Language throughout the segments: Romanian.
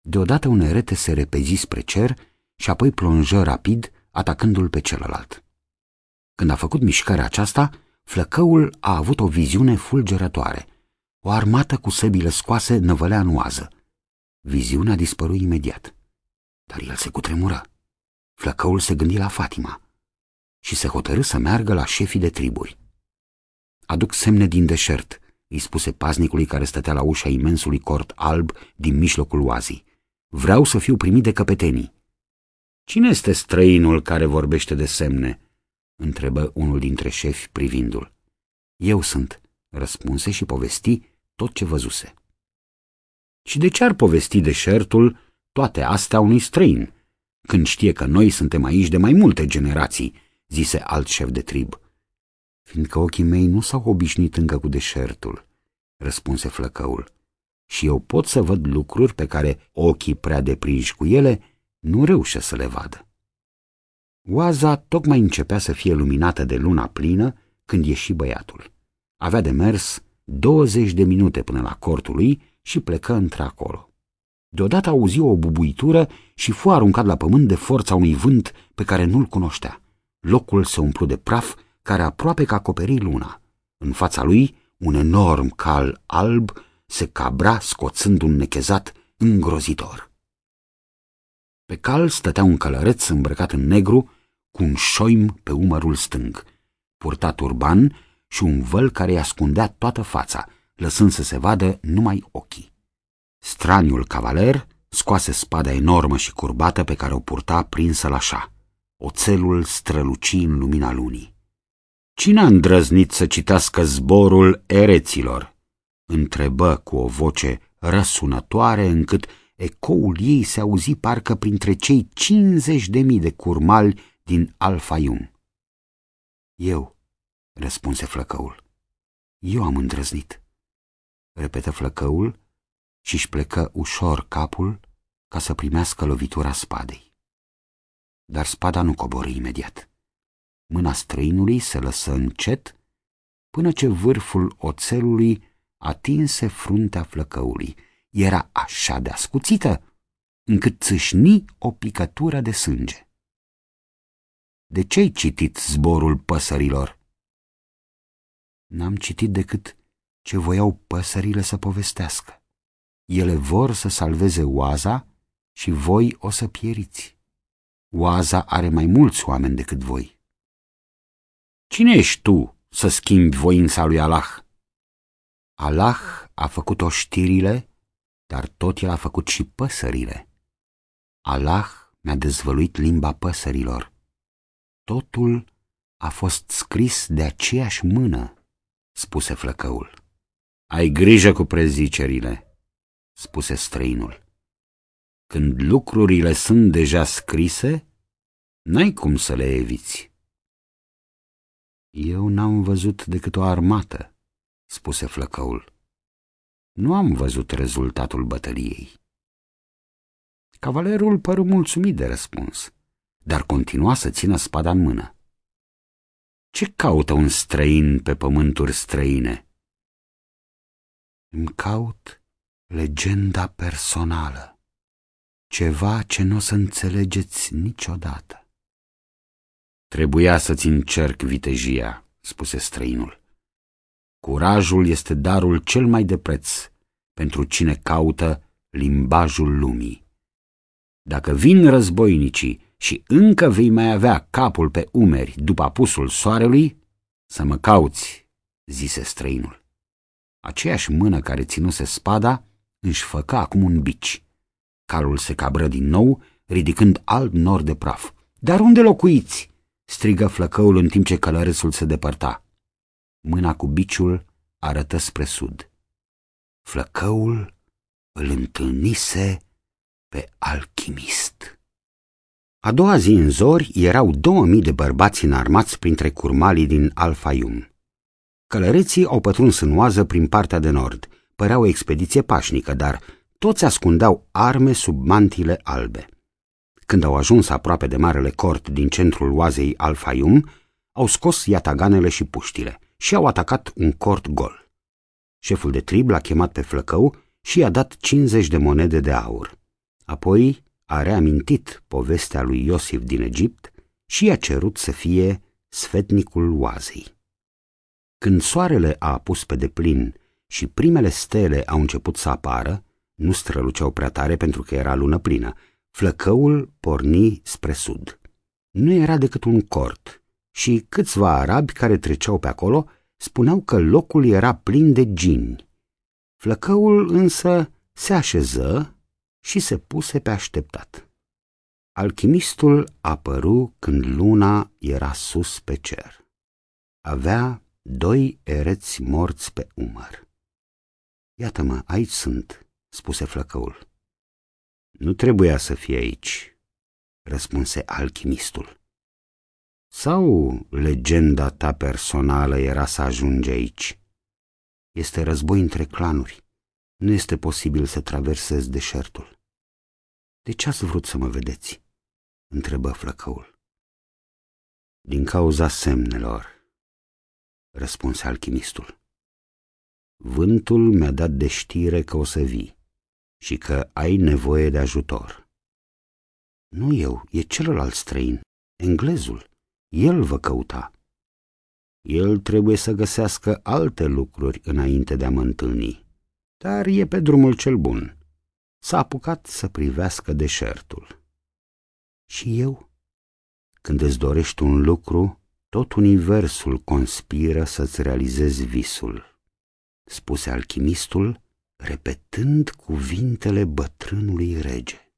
Deodată un erete se repezi spre cer și apoi plonjă rapid, atacându-l pe celălalt. Când a făcut mișcarea aceasta, Flăcăul a avut o viziune fulgerătoare. O armată cu săbile scoase năvălea în oază. Viziunea dispăru imediat. Dar el se cutremură. Flăcăul se gândi la Fatima și se hotărâ să meargă la șefii de triburi. Aduc semne din deșert, îi spuse paznicului care stătea la ușa imensului cort alb din mijlocul oazii. Vreau să fiu primit de căpetenii. Cine este străinul care vorbește de semne? Întrebă unul dintre șefi privindu-l. Eu sunt, răspunse și povesti tot ce văzuse. Și de ce ar povesti deșertul toate astea unui străin, când știe că noi suntem aici de mai multe generații, zise alt șef de trib. Fiindcă ochii mei nu s-au obișnuit încă cu deșertul, răspunse Flăcăul, și eu pot să văd lucruri pe care ochii prea deprinși cu ele nu reușesc să le vadă. Oaza tocmai începea să fie luminată de luna plină când ieși băiatul. Avea de mers 20 de minute până la cortul lui și plecă într-acolo. Deodată auzi o bubuitură și fu aruncat la pământ de forța unui vânt pe care nu-l cunoștea. Locul se umplu de praf care aproape că acoperi luna. În fața lui, un enorm cal alb se cabra scoțând un nechezat îngrozitor. Pe cal stătea un călăreț îmbrăcat în negru cu un șoim pe umărul stâng. Purta turban și un văl care îi ascundea toată fața, lăsând să se vadă numai ochii. Straniul cavaler scoase spada enormă și curbată pe care o purta prinsă la șa. Oțelul străluci în lumina lunii. Cine a îndrăznit să citească zborul ereților? Întrebă cu o voce răsunătoare încât ecoul ei se auzi parcă printre cei 50.000 de curmali din Al-Fayum. Eu, răspunse Flăcăul. Eu am îndrăznit, repetă Flăcăul și-și plecă ușor capul ca să primească lovitura spadei. Dar spada nu coborî imediat. Mâna străinului se lăsă încet până ce vârful oțelului atinse fruntea Flăcăului. Era așa de ascuțită încât țâșni o picătură de sânge. De ce-ai citit zborul păsărilor? N-am citit decât ce voiau păsările să povestească. Ele vor să salveze oaza și voi o să pieriți. Oaza are mai mulți oameni decât voi. Cine ești tu să schimbi voința lui Allah? Allah a făcut oștirile, dar tot el a făcut și păsările. Allah mi-a dezvăluit limba păsărilor. Totul a fost scris de aceeași mână, spuse Flăcăul. Ai grijă cu prezicerile, spuse străinul. Când lucrurile sunt deja scrise, n-ai cum să le eviți. Eu n-am văzut decât o armată, spuse Flăcăul. Nu am văzut rezultatul bătăliei. Cavalerul păru mulțumit de răspuns, dar continua să țină spada în mână. Ce caută un străin pe pământuri străine? Îmi caut legenda personală, ceva ce nu o să înțelegeți niciodată. Trebuia să-ți încerc vitejia, spuse străinul. Curajul este darul cel mai de preț pentru cine caută limbajul lumii. Dacă vin războinicii și încă vei mai avea capul pe umeri după apusul soarelui, să mă cauți, zise străinul. Aceeași mână care ținuse spada își făcă acum un bici. Calul se cabră din nou, ridicând alb nor de praf. Dar unde locuiți? Strigă Flăcăul în timp ce călărețul se depărta. Mâna cu biciul arătă spre sud. Flăcăul îl întâlnise pe alchimist. A doua zi în zori erau 2000 de bărbați înarmați printre curmalii din Al-Fayum. Călăreții au pătruns în oază prin partea de nord. Părea o expediție pașnică, dar toți ascundeau arme sub mantiile albe. Când au ajuns aproape de marele cort din centrul oazei Al-Fayum, au scos iataganele și puștile și au atacat un cort gol. Șeful de trib l-a chemat pe Flăcău și i-a dat 50 de monede de aur. Apoi a reamintit povestea lui Iosif din Egipt și i-a cerut să fie sfetnicul oazei. Când soarele a apus pe deplin și primele stele au început să apară, nu străluceau prea tare pentru că era lună plină, flăcăul porni spre sud. Nu era decât un cort și câțiva arabi care treceau pe acolo spuneau că locul era plin de gini. Flăcăul însă se așeză și se puse pe așteptat. Alchimistul apăru când luna era sus pe cer. Avea 2 ereți morți pe umăr. Iată-mă, aici sunt, spuse flăcăul. Nu trebuia să fie aici, răspunse alchimistul. Sau legenda ta personală era să ajungi aici? Este război între clanuri. Nu este posibil să traversez deșertul. De ce ați vrut să mă vedeți? Întrebă flăcăul. Din cauza semnelor, răspunse alchimistul. Vântul mi-a dat de știre că o să vii și că ai nevoie de ajutor. Nu eu, e celălalt străin, englezul. El vă căuta. El trebuie să găsească alte lucruri înainte de a mă întâlni, dar e pe drumul cel bun. S-a apucat să privească deșertul. Și eu? Când îți dorești un lucru, tot universul conspiră să-ți realizezi visul, spuse alchimistul, repetând cuvintele bătrânului rege.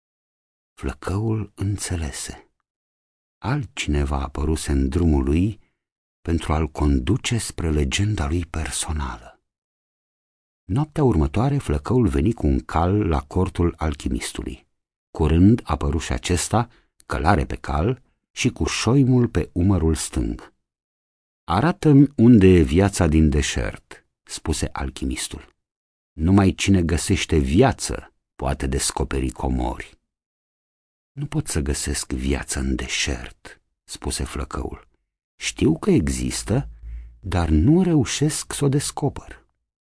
Flăcăul înțelese. Altcineva apăruse în drumul lui pentru a-l conduce spre legenda lui personală. Noaptea următoare, flăcăul veni cu un cal la cortul alchimistului. Curând apăru și acesta, călare pe cal și cu șoimul pe umărul stâng. Arată-mi unde e viața din deșert, spuse alchimistul. Numai cine găsește viață poate descoperi comori. Nu pot să găsesc viață în deșert, spuse flăcăul. Știu că există, dar nu reușesc să o descoper.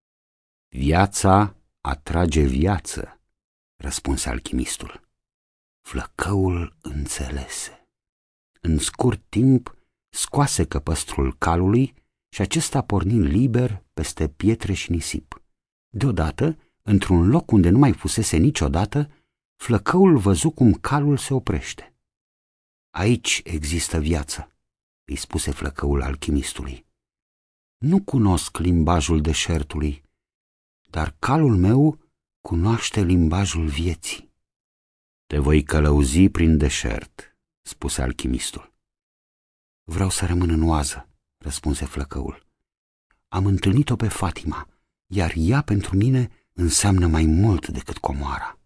Viața atrage viață, răspunse alchimistul. Flăcăul înțelese. În scurt timp scoase căpăstrul calului și acesta porni liber peste pietre și nisip. Deodată, într-un loc unde nu mai fusese niciodată, flăcăul văzu cum calul se oprește. Aici există viață, îi spuse flăcăul alchimistului. Nu cunosc limbajul deșertului, dar calul meu cunoaște limbajul vieții. Te voi călăuzi prin deșert, spuse alchimistul. Vreau să rămân în oază, răspunse flăcăul. Am întâlnit-o pe Fatima, iar ea pentru mine înseamnă mai mult decât comoara.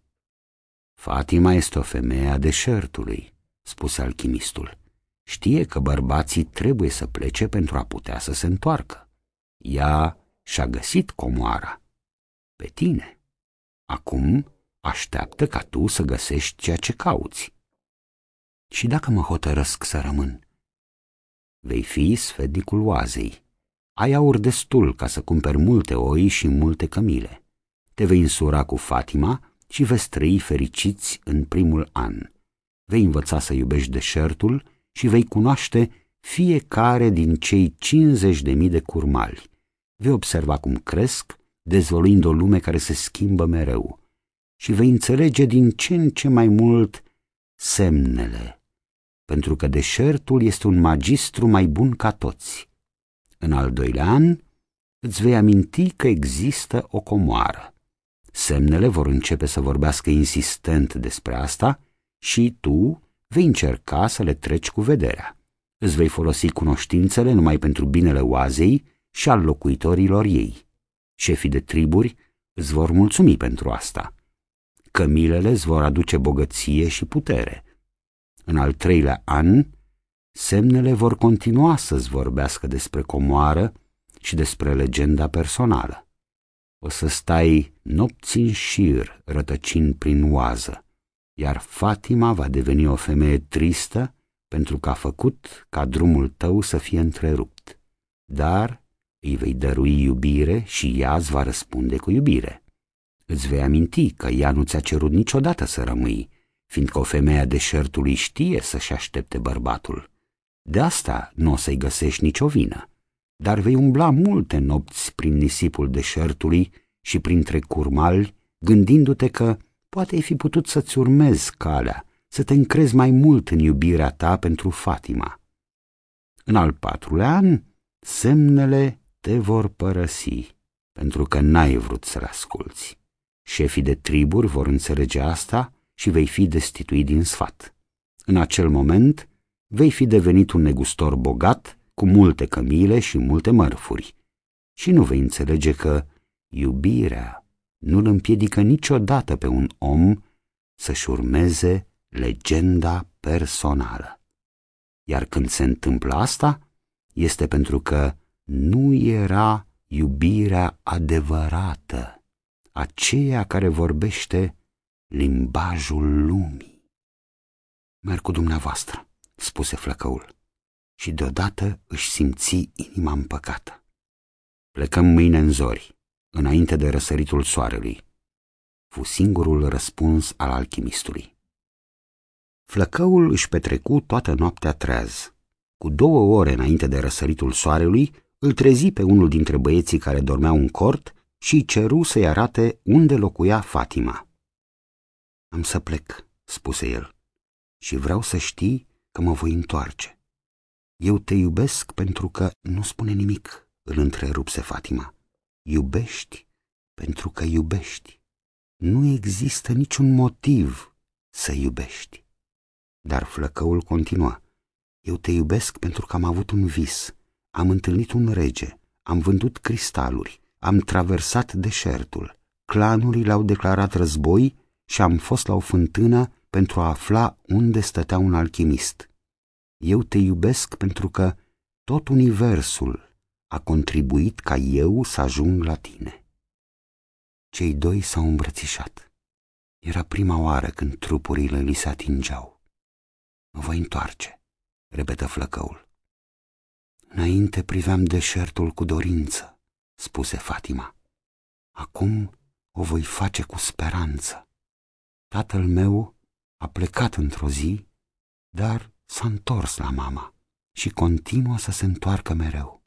Fatima este o femeie a deșertului, spuse alchimistul. Știe că bărbații trebuie să plece pentru a putea să se întoarcă. Ea și-a găsit comoara. Pe tine. Acum așteaptă ca tu să găsești ceea ce cauți. Și dacă mă hotărăsc să rămân? Vei fi sfetnicul oazei. Ai aur destul ca să cumperi multe oi și multe cămile. Te vei însura cu Fatima și veți trăi fericiți în primul an. Vei învăța să iubești deșertul și vei cunoaște fiecare din cei 50.000 de curmali. Vei observa cum cresc, dezvăluind o lume care se schimbă mereu, și vei înțelege din ce în ce mai mult semnele, pentru că deșertul este un magistru mai bun ca toți. În al 2-lea an îți vei aminti că există o comoară. Semnele vor începe să vorbească insistent despre asta și tu vei încerca să le treci cu vederea. Îți vei folosi cunoștințele numai pentru binele oazei și al locuitorilor ei. Șefii de triburi îți vor mulțumi pentru asta. Cămilele îți vor aduce bogăție și putere. În al 3-lea an, semnele vor continua să-ți vorbească despre comoară și despre legenda personală. O să stai nopți în șir rătăcind prin oază, iar Fatima va deveni o femeie tristă pentru că a făcut ca drumul tău să fie întrerupt. Dar îi vei dărui iubire și ea îți va răspunde cu iubire. Îți vei aminti că ea nu ți-a cerut niciodată să rămâi, fiindcă o femeie a deșertului știe să-și aștepte bărbatul. De asta nu o să-i găsești nicio vină, dar vei umbla multe nopți prin nisipul deșertului și printre curmali, gândindu-te că poate ai fi putut să-ți urmezi calea, să te încrezi mai mult în iubirea ta pentru Fatima. În al 4-lea an, semnele te vor părăsi, pentru că n-ai vrut să le asculți. Șefii de triburi vor înțelege asta și vei fi destituit din sfat. În acel moment, vei fi devenit un negustor bogat, cu multe cămile și multe mărfuri, și nu vei înțelege că iubirea nu-l împiedică niciodată pe un om să-și urmeze legenda personală. Iar când se întâmplă asta, este pentru că nu era iubirea adevărată, aceea care vorbește limbajul lumii. Merg cu dumneavoastră, spuse flăcăul, și deodată își simți inima împăcată. Plecăm mâine în zori, înainte de răsăritul soarelui, fu singurul răspuns al alchimistului. Flăcăul își petrecu toată noaptea treaz. Cu 2 ore înainte de răsăritul soarelui, îl trezi pe unul dintre băieții care dormeau în cort și îi ceru să-i arate unde locuia Fatima. Am să plec, spuse el, și vreau să știi că mă voi întoarce. Eu te iubesc pentru că nu spune nimic, îl întrerupse Fatima. Iubești pentru că iubești. Nu există niciun motiv să iubești. Dar flăcăul continua. Eu te iubesc pentru că am avut un vis, am întâlnit un rege, am vândut cristaluri, am traversat deșertul, clanurile le-au declarat război și am fost la o fântână pentru a afla unde stătea un alchimist. Eu te iubesc pentru că tot universul a contribuit ca eu să ajung la tine. Cei 2 s-au îmbrățișat. Era prima oară când trupurile li se atingeau. Mă voi întoarce, repetă flăcăul. Înainte priveam deșertul cu dorință, spuse Fatima. Acum o voi face cu speranță. Tatăl meu a plecat într-o zi, dar s-a întors la mama și continuă să se întoarcă mereu.